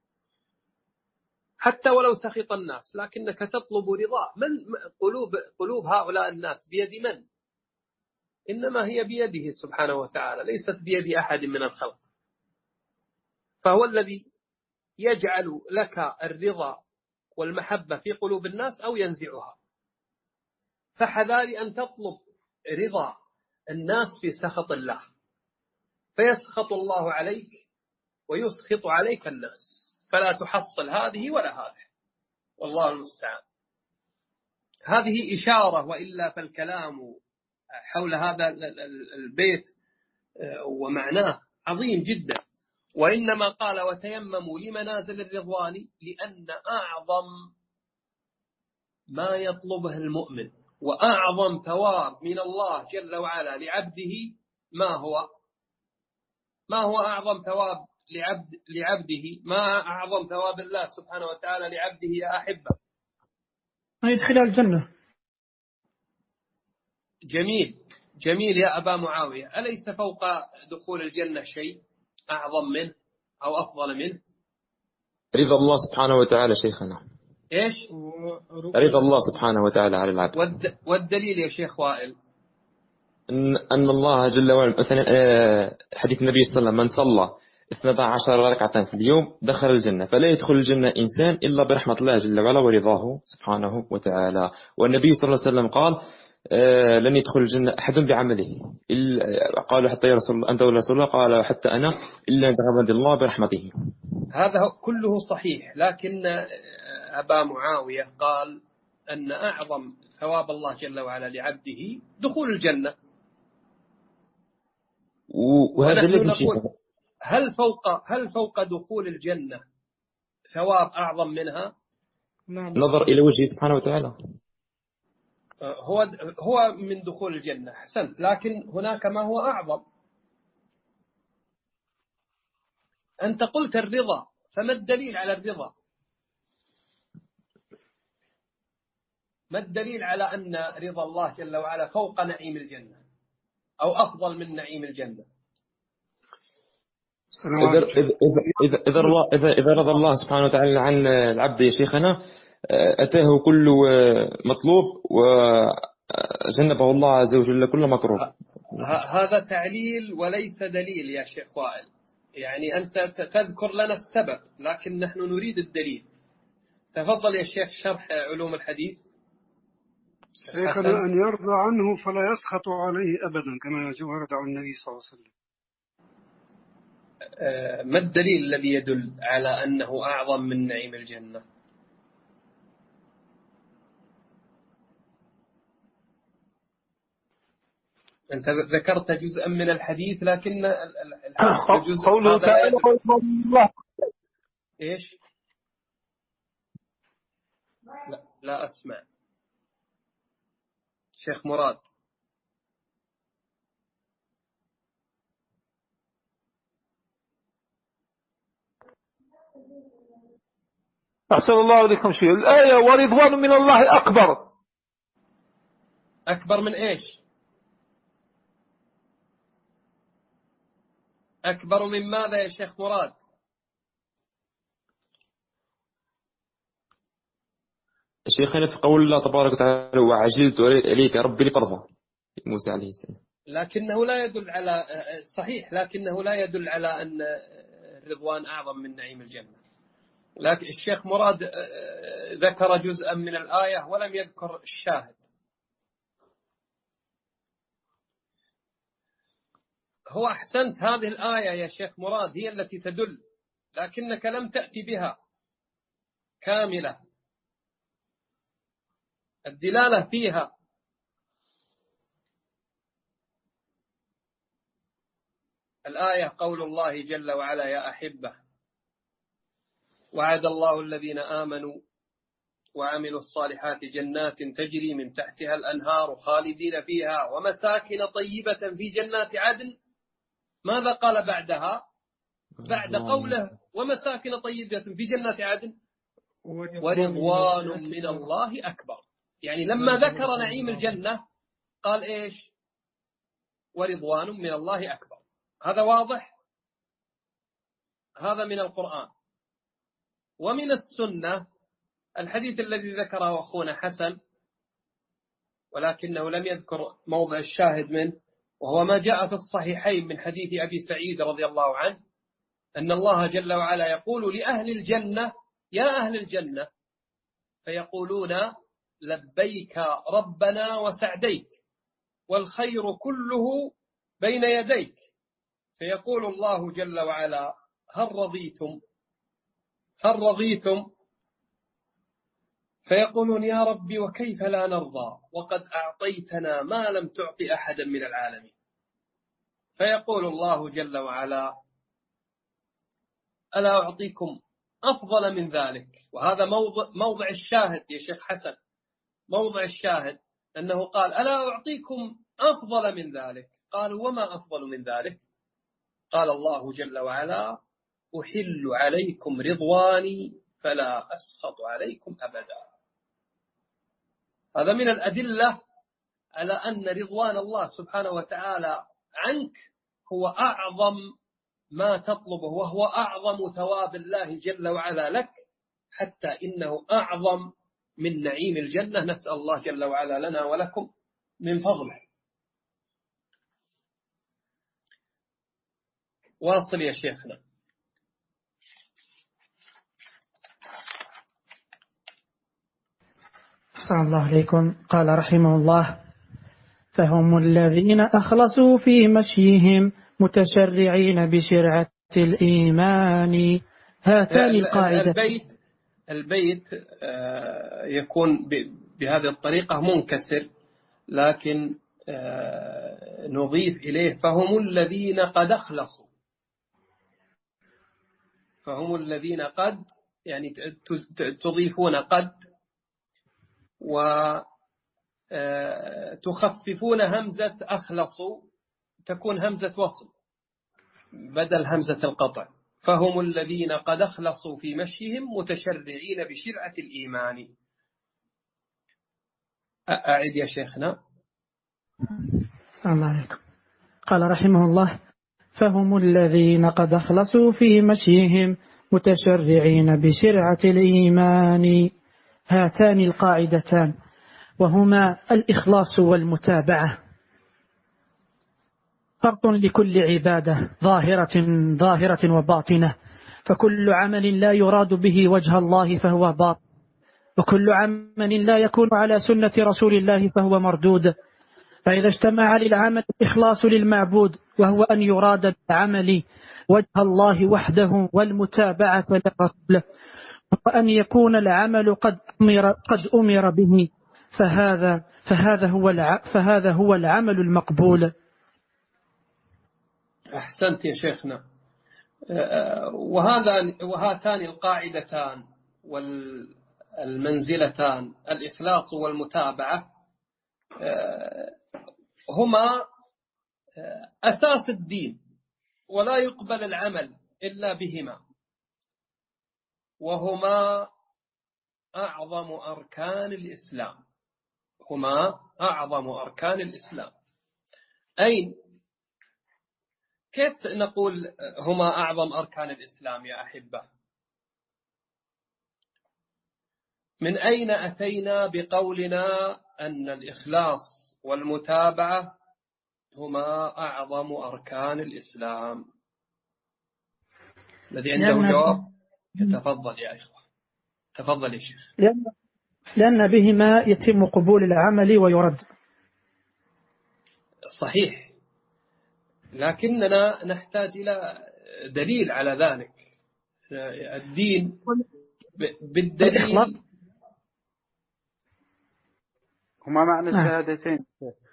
حتى ولو سخط الناس لكنك تطلب رضاه. من قلوب هؤلاء الناس بيد من؟ إنما هي بيده سبحانه وتعالى، ليست بيد أحد من الخلق. فهو الذي يجعل لك الرضا والمحبة في قلوب الناس أو ينزعها. فحذار أن تطلب رضا الناس في سخط الله، فيسخط الله عليك ويسخط عليك الناس، فلا تحصل هذه ولا هذه، والله المستعان. هذه إشارة، وإلا فالكلام حول هذا البيت ومعناه عظيم جدا. وإنما قال وتيمموا لمنازل الرضوان لأن أعظم ما يطلبه المؤمن وأعظم ثواب من الله جل وعلا لعبده ما هو أعظم ثواب لعبده؟ ما أعظم ثواب الله سبحانه وتعالى لعبده يا أحبة؟ أن يدخل الجنة. جميل يا أبا معاوية. أليس فوق دخول الجنة شيء أعظم منه أو أفضل منه؟ رضا الله سبحانه وتعالى شيخنا. إيش؟ رضا الله سبحانه وتعالى على العبد. والدليل يا شيخ وائل؟ أن الله جل وعلا مثلا حديث النبي صلى الله عليه وسلم من صلى 12 ركعة في اليوم دخل الجنة، فلا يدخل الجنة إنسان إلا برحمة الله جل وعلا ورضاه سبحانه وتعالى. والنبي صلى الله عليه وسلم قال لن يدخل الجنة أحد بعمله قالوا حتى يا رسول الله أنت ولا رسول الله؟ قال حتى أنا إلا أن تغمد الله برحمته. هذا كله صحيح، لكن أبا معاوية قال أن أعظم ثواب الله جل وعلا لعبده دخول الجنة. وهذا الذي نقول هل فوق دخول الجنة ثواب أعظم منها؟ نظر إلى وجهه سبحانه وتعالى. هو من دخول الجنة، حسنت، لكن هناك ما هو أعظم. أنت قلت الرضا، فما الدليل على الرضا؟ ما الدليل على أن رضا الله جل وعلا فوق نعيم الجنة أو أفضل من نعيم الجنة؟ إذا رضى الله سبحانه وتعالى عن العبد يا شيخنا أتاه كل مطلوب وجنبه الله عز وجل كل مكروه. هذا تعليل وليس دليل يا شيخ وائل. يعني أنت تذكر لنا السبب، لكن نحن نريد الدليل. تفضل يا شيخ شرح علوم الحديث. شيخنا أن يرضى عنه فلا يسخط عليه أبدا كما ورد عن النبي صلى الله عليه وسلم. ما الدليل الذي يدل على أنه أعظم من نعيم الجنة؟ أنت ذكرت جزءا من الحديث، لكن الجزء قوله تعالى إيش؟ لا أسمع شيخ مراد. أحسن الله إليكم شيء. الآية ورضوان من الله أكبر. أكبر من إيش؟ أكبر من ماذا يا شيخ مراد؟ شيخنا في قول الله تبارك وتعالى وعجلت إليك ربي لترضى موسى عليه السلام. لكنه لا يدل على صحيح، لكنه لا يدل على أن الرضوان أعظم من نعيم الجنة. لكن الشيخ مراد ذكر جزءا من الآية ولم يذكر الشاهد. هو أحسنت، هذه الآية يا شيخ مراد هي التي تدل، لكنك لم تأتي بها كاملة. الدلالة فيها الآية قول الله جل وعلا يا أحبة وعد الله الذين آمنوا وعملوا الصالحات جنات تجري من تحتها الأنهار خالدين فيها ومساكن طيبة في جنات عدن. ماذا قال بعدها؟ بعد قوله ومساكن طيبة في جنات عدن ورضوان من الله أكبر. يعني لما ذكر نعيم الجنة قال إيش؟ ورضوان من الله أكبر. هذا واضح؟ هذا من القرآن. ومن السنة الحديث الذي ذكره أخونا حسن، ولكنه لم يذكر موضع الشاهد منه، وهو ما جاء في الصحيحين من حديث أبي سعيد رضي الله عنه أن الله جل وعلا يقول لأهل الجنة يا أهل الجنة، فيقولون لبيك ربنا وسعديك والخير كله بين يديك. فيقول الله جل وعلا هل رضيتم؟ فيقولون يا ربي وكيف لا نرضى وقد أعطيتنا ما لم تعط أحدا من العالمين. فيقول الله جل وعلا ألا أعطيكم أفضل من ذلك. وهذا موضع الشاهد يا شيخ حسن، موضع الشاهد أنه قال ألا أعطيكم أفضل من ذلك. قالوا وما أفضل من ذلك؟ قال الله جل وعلا أحل عليكم رضواني فلا أسخط عليكم أبدا. هذا من الأدلة على أن رضوان الله سبحانه وتعالى عنك هو أعظم ما تطلبه، وهو أعظم ثواب الله جل وعلا لك، حتى إنه أعظم من نعيم الجنة. نسأل الله جل وعلا لنا ولكم من فضله. واصل يا شيخنا. أحسن الله عليكم. قال رحمه الله: فهم الذين أخلصوا في مشيهم متشرعين بشرعة الإيمان. هاتان القاعدة. البيت يكون بهذه الطريقة منكسر، لكن نضيف إليه فهم الذين قد أخلصوا. فهم الذين قد، يعني تضيفون قد وتخففون همزة أخلصوا، تكون همزة وصل بدل همزة القطع. فهم الذين قد أخلصوا في مشيهم متشرعين بشرعة الإيمان. أعد يا شيخنا. الله عليكم. قال رحمه الله: فهم الذين قد أخلصوا في مشيهم متشرعين بشرعة الإيمان. هاتان القاعدتان، وهما الإخلاص والمتابعة، فرق لكل عبادة ظاهرة وباطنة. فكل عمل لا يراد به وجه الله فهو باطل، وكل عمل لا يكون على سنة رسول الله فهو مردود. فإذا اجتمع للعمل الإخلاص للمعبود، وهو أن يراد بالعمل وجه الله وحده، والمتابعة لرسوله، وأن يكون العمل قد أمر به، فهذا هو العمل المقبول. أحسنت يا شيخنا. وهاتان القاعدتان والمنزلتان، الإخلاص والمتابعة، هما أساس الدين، ولا يقبل العمل إلا بهما، وهما أعظم أركان الإسلام. هما أعظم أركان الإسلام. كيف نقول هما أعظم أركان الإسلام يا أحبة؟ من أين أتينا بقولنا أن الإخلاص والمتابعة هما أعظم أركان الإسلام؟ الذي عنده جواب يتفضل يا إخوة. تفضل يا شيخ. لأن بهما يتم قبول العمل ويرد. صحيح، لكننا نحتاج إلى دليل على ذلك. الدين بالدليل. هما معنى الشهادتين.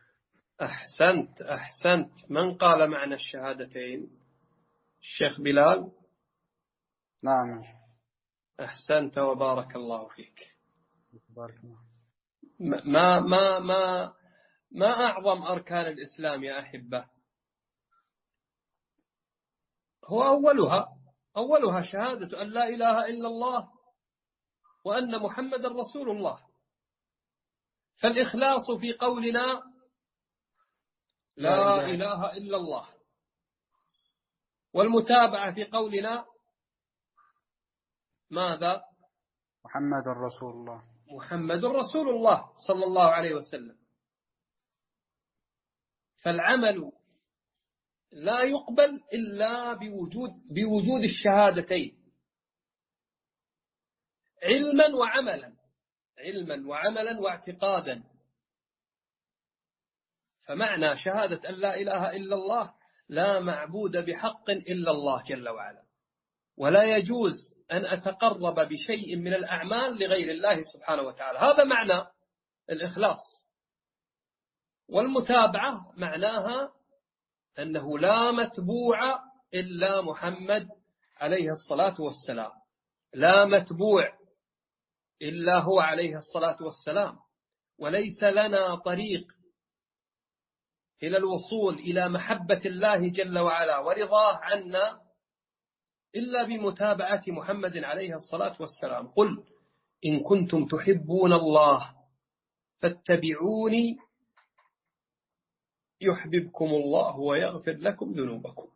أحسنت. من قال معنى الشهادتين؟ الشيخ بلال. نعم. أحسنت وبارك الله فيك. بارك الله. ما أعظم أركان الإسلام يا أحبة؟ هو أولها شهادة أن لا إله إلا الله وأن محمد رسول الله. فالإخلاص في قولنا لا إله إلا الله، والمتابعة في قولنا ماذا؟ محمد رسول الله. محمد رسول الله صلى الله عليه وسلم. فالعمل لا يقبل إلا بوجود الشهادتين، علما وعملا واعتقادا. فمعنى شهادة أن لا إله إلا الله: لا معبود بحق إلا الله جل وعلا، ولا يجوز أن أتقرب بشيء من الأعمال لغير الله سبحانه وتعالى. هذا معنى الإخلاص. والمتابعة معناها أنه لا متبوع إلا محمد عليه الصلاة والسلام، لا متبوع إلا هو عليه الصلاة والسلام. وليس لنا طريق إلى الوصول إلى محبة الله جل وعلا ورضاه عنا إلا بمتابعة محمد عليه الصلاة والسلام. قل إن كنتم تحبون الله فاتبعوني يحببكم الله ويغفر لكم ذنوبكم.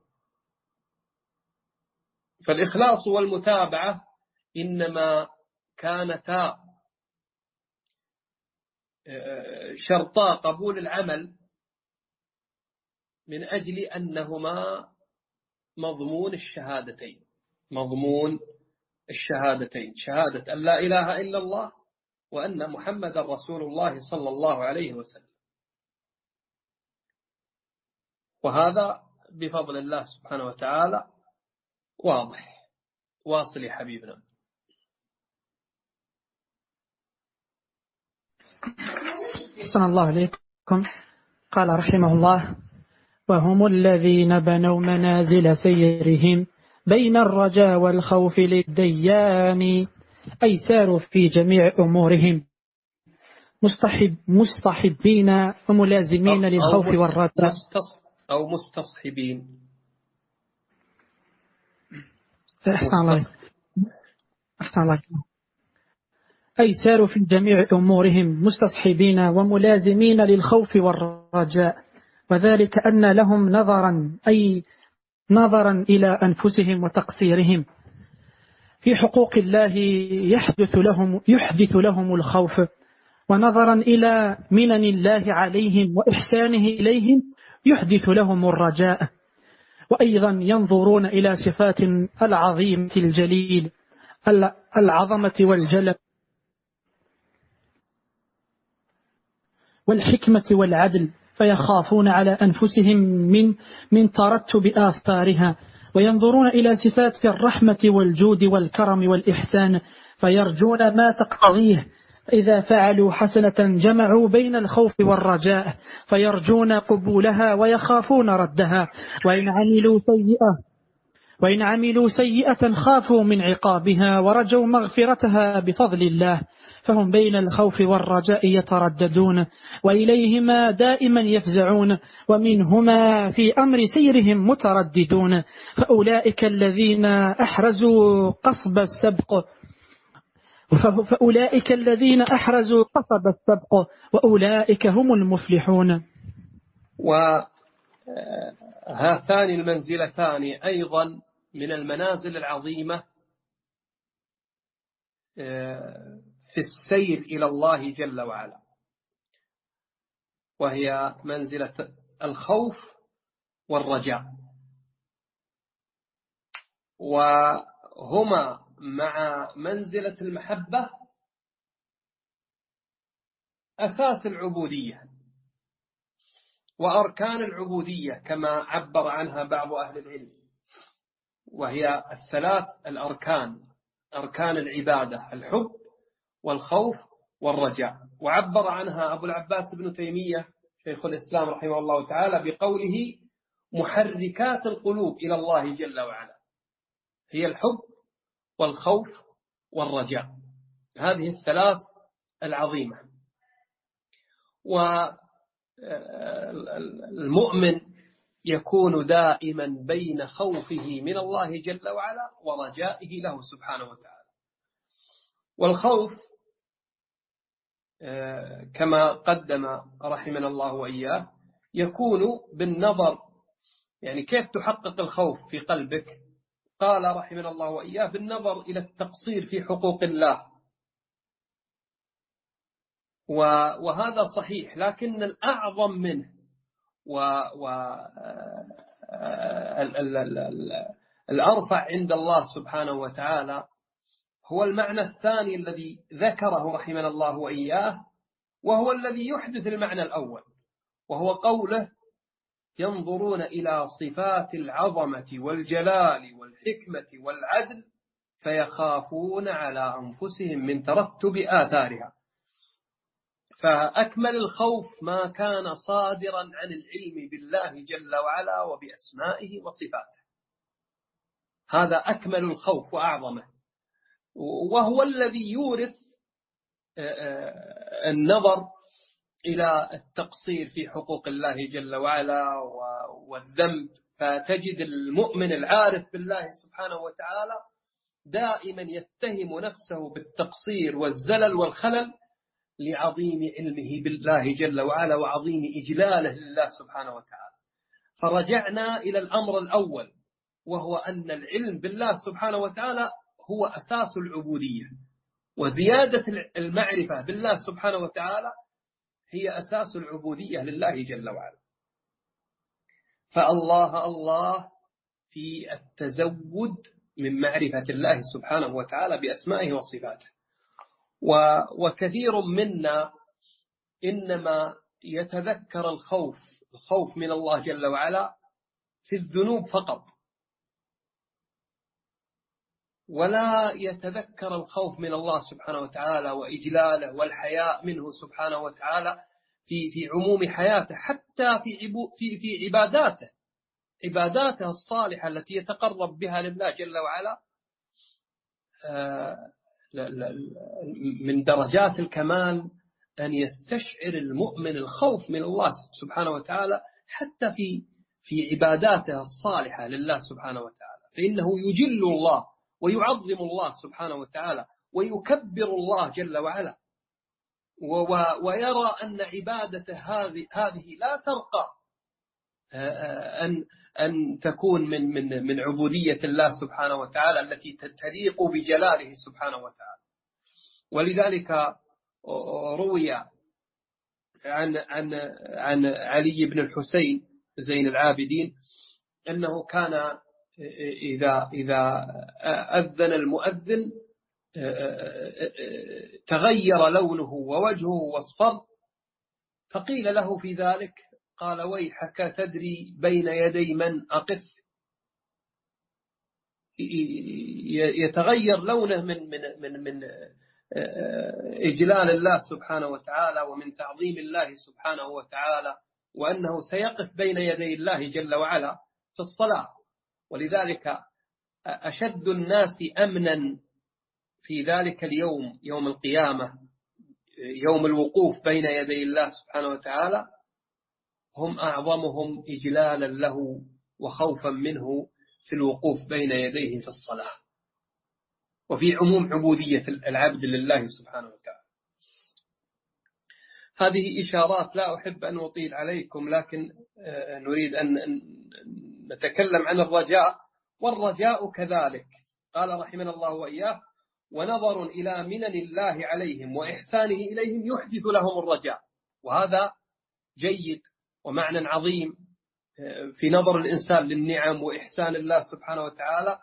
فالإخلاص والمتابعة إنما كانتا شرطا قبول العمل من أجل أنهما مضمون الشهادتين، شهادة أن لا إله إلا الله وأن محمد رسول الله صلى الله عليه وسلم. وهذا بفضل الله سبحانه وتعالى واضح. واصل يا حبيبنا. صلى الله عليكم. قال رحمه الله: وهم الذين بنوا منازل سيرهم بين الرجاء والخوف للديان، أي ساروا في جميع أمورهم مصطحبين وملازمين للخوف والرجاء أو مستصحبين. أحسن الله. أي ساروا في جميع أمورهم مستصحبين وملازمين للخوف والرجاء، وذلك أن لهم نظرا إلى أنفسهم وتقصيرهم في حقوق الله يحدث لهم الخوف، ونظرا إلى منن الله عليهم وإحسانه إليهم يحدث لهم الرجاء. وأيضا ينظرون إلى صفات العظيم الجليل العظمة والجلال والحكمة والعدل، فيخافون على أنفسهم من ترتب آثارها، وينظرون إلى صفات الرحمة والجود والكرم والإحسان فيرجون ما تقتضيه. إذا فعلوا حسنة جمعوا بين الخوف والرجاء فيرجون قبولها ويخافون ردها، وإن عملوا سيئة خافوا من عقابها ورجوا مغفرتها بفضل الله، فهم بين الخوف والرجاء يترددون، وإليهما دائما يفزعون، ومنهما في أمر سيرهم مترددون. فأولئك الذين أحرزوا قصب السبق وأولئك هم المفلحون. وهاتان المنزلتان أيضا من المنازل العظيمة في السير إلى الله جل وعلا، وهي منزلة الخوف والرجاء، وهما مع منزلة المحبة أساس العبودية وأركان العبودية كما عبر عنها بعض أهل العلم، وهي الثلاث الأركان، أركان العبادة: الحب والخوف والرجاء. وعبر عنها أبو العباس بن تيمية شيخ الإسلام رحمه الله تعالى بقوله: محركات القلوب إلى الله جل وعلا هي الحب والخوف والرجاء، هذه الثلاث العظيمة. والمؤمن يكون دائما بين خوفه من الله جل وعلا ورجائه له سبحانه وتعالى. والخوف كما قدم رحمنا الله وإياه يكون بالنظر، يعني كيف تحقق الخوف في قلبك؟ قال رحمنا الله وإياه: بالنظر إلى التقصير في حقوق الله، وهذا صحيح، لكن الأعظم منه الأرفع عند الله سبحانه وتعالى هو المعنى الثاني الذي ذكره رحمنا الله وإياه، وهو الذي يحدث المعنى الأول، وهو قوله: ينظرون إلى صفات العظمة والجلال والحكمة والعدل فيخافون على أنفسهم من ترتب آثارها. فأكمل الخوف ما كان صادرا عن العلم بالله جل وعلا وبأسمائه وصفاته، هذا أكمل الخوف وأعظمه، وهو الذي يورث النظر إلى التقصير في حقوق الله جل وعلا والذنب. فتجد المؤمن العارف بالله سبحانه وتعالى دائما يتهم نفسه بالتقصير والزلل والخلل لعظيم علمه بالله جل وعلا وعظيم إجلاله لله سبحانه وتعالى. فرجعنا إلى الأمر الأول، وهو أن العلم بالله سبحانه وتعالى هو أساس العبودية، وزيادة المعرفة بالله سبحانه وتعالى هي أساس العبودية لله جل وعلا. فالله في التزود من معرفة الله سبحانه وتعالى بأسمائه وصفاته. وكثير منا إنما يتذكر الخوف من الله جل وعلا في الذنوب فقط، ولا يتذكر الخوف من الله سبحانه وتعالى وإجلاله والحياء منه سبحانه وتعالى في عموم حياته، حتى في عباداته الصالحة التي يتقرب بها لله جل وعلا. من درجات الكمال أن يستشعر المؤمن الخوف من الله سبحانه وتعالى حتى في عباداته الصالحة لله سبحانه وتعالى، فإنه يجل الله ويعظم الله سبحانه وتعالى ويكبر الله جل وعلا، ويرى أن عبادته هذه لا ترقى أن تكون من عبودية الله سبحانه وتعالى التي تليق بجلاله سبحانه وتعالى. ولذلك روي عن علي بن الحسين زين العابدين أنه كان إذا أذن المؤذن تغير لونه ووجهه واصفر، فقيل له في ذلك قال: ويحك تدري بين يدي من أقف؟ يتغير لونه من إجلال الله سبحانه وتعالى ومن تعظيم الله سبحانه وتعالى، وأنه سيقف بين يدي الله جل وعلا في الصلاة. ولذلك أشد الناس أمنا في ذلك اليوم، يوم القيامة، يوم الوقوف بين يدي الله سبحانه وتعالى، هم أعظمهم إجلالا له وخوفا منه في الوقوف بين يديه في الصلاة وفي عموم عبودية العبد لله سبحانه وتعالى. هذه إشارات لا أحب أن أطيل عليكم، لكن نريد أن نتكلم عن الرجاء. والرجاء كذلك قال رحمنا الله وإياه: ونظر إلى منن الله عليهم وإحسانه إليهم يحدث لهم الرجاء. وهذا جيد ومعنى عظيم في نظر الإنسان للنعم وإحسان الله سبحانه وتعالى،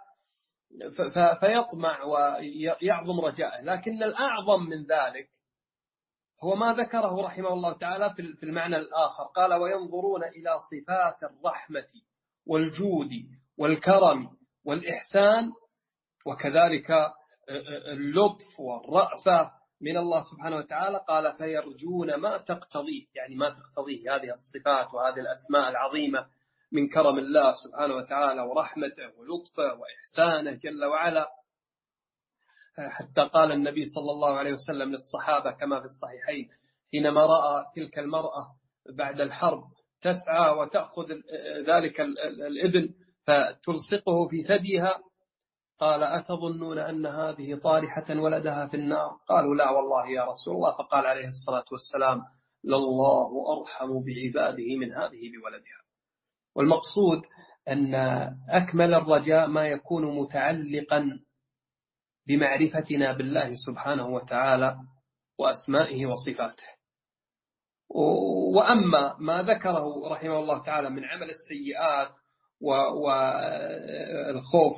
فيطمع ويعظم رجاءه. لكن الأعظم من ذلك هو ما ذكره رحمه الله تعالى في المعنى الآخر، قال: وينظرون إلى صفات الرحمة والجود والكرم والإحسان، وكذلك اللطف والرأفة من الله سبحانه وتعالى. قال: فيرجون ما تقتضيه، يعني ما تقتضيه هذه الصفات وهذه الأسماء العظيمة من كرم الله سبحانه وتعالى ورحمته ولطفه وإحسانه جل وعلا. حتى قال النبي صلى الله عليه وسلم للصحابة كما في الصحيحين حينما رأى تلك المرأة بعد الحرب تسعى وتأخذ ذلك الابن فتلصقه في ثديها، قال: أتظنون أن هذه طارحة ولدها في النار؟ قالوا: لا والله يا رسول الله. فقال عليه الصلاة والسلام: لله أرحم بعباده من هذه بولدها. والمقصود أن أكمل الرجاء ما يكون متعلقا بمعرفتنا بالله سبحانه وتعالى وأسمائه وصفاته. وأما ما ذكره رحمه الله تعالى من عمل السيئات والخوف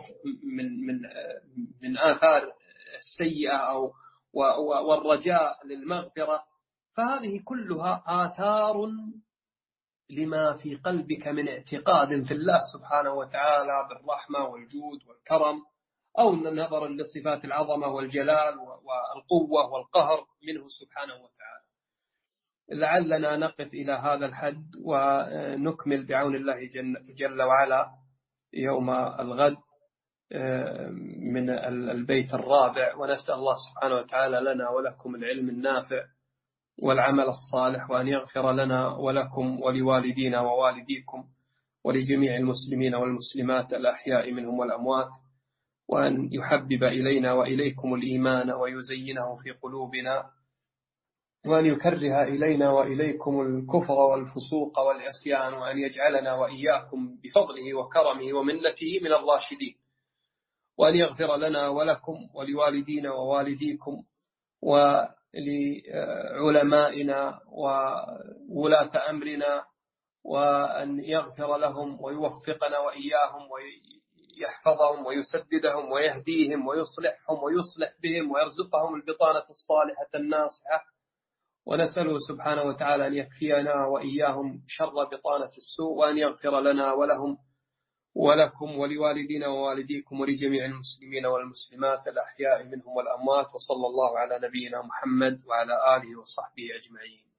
من آثار السيئة والرجاء للمغفرة، فهذه كلها آثار لما في قلبك من اعتقاد في الله سبحانه وتعالى بالرحمة والجود والكرم، أو نظرا لصفات العظمة والجلال والقوة والقهر منه سبحانه وتعالى. لعلنا نقف إلى هذا الحد ونكمل بعون الله جل وعلا يوم الغد من البيت الرابع. ونسأل الله سبحانه وتعالى لنا ولكم العلم النافع والعمل الصالح، وأن يغفر لنا ولكم ولوالدينا ووالديكم ولجميع المسلمين والمسلمات الأحياء منهم والأموات، وأن يحبب إلينا وإليكم الإيمان ويزينه في قلوبنا، وأن يكره إلينا وإليكم الكفر والفسوق والعصيان، وأن يجعلنا وإياكم بفضله وكرمه ومنته من الراشدين، وأن يغفر لنا ولكم ولوالدينا ووالديكم ولعلمائنا وولاة أمرنا، وأن يغفر لهم ويوفقنا وإياهم يحفظهم ويسددهم ويهديهم ويصلحهم ويصلح بهم ويرزقهم البطانة الصالحة الناصحة، ونسأله سبحانه وتعالى أن يكفينا وإياهم شر بطانة السوء، وأن يغفر لنا ولهم ولكم ولوالدينا ووالديكم ولجميع المسلمين والمسلمات الأحياء منهم والأموات. وصلى الله على نبينا محمد وعلى آله وصحبه أجمعين.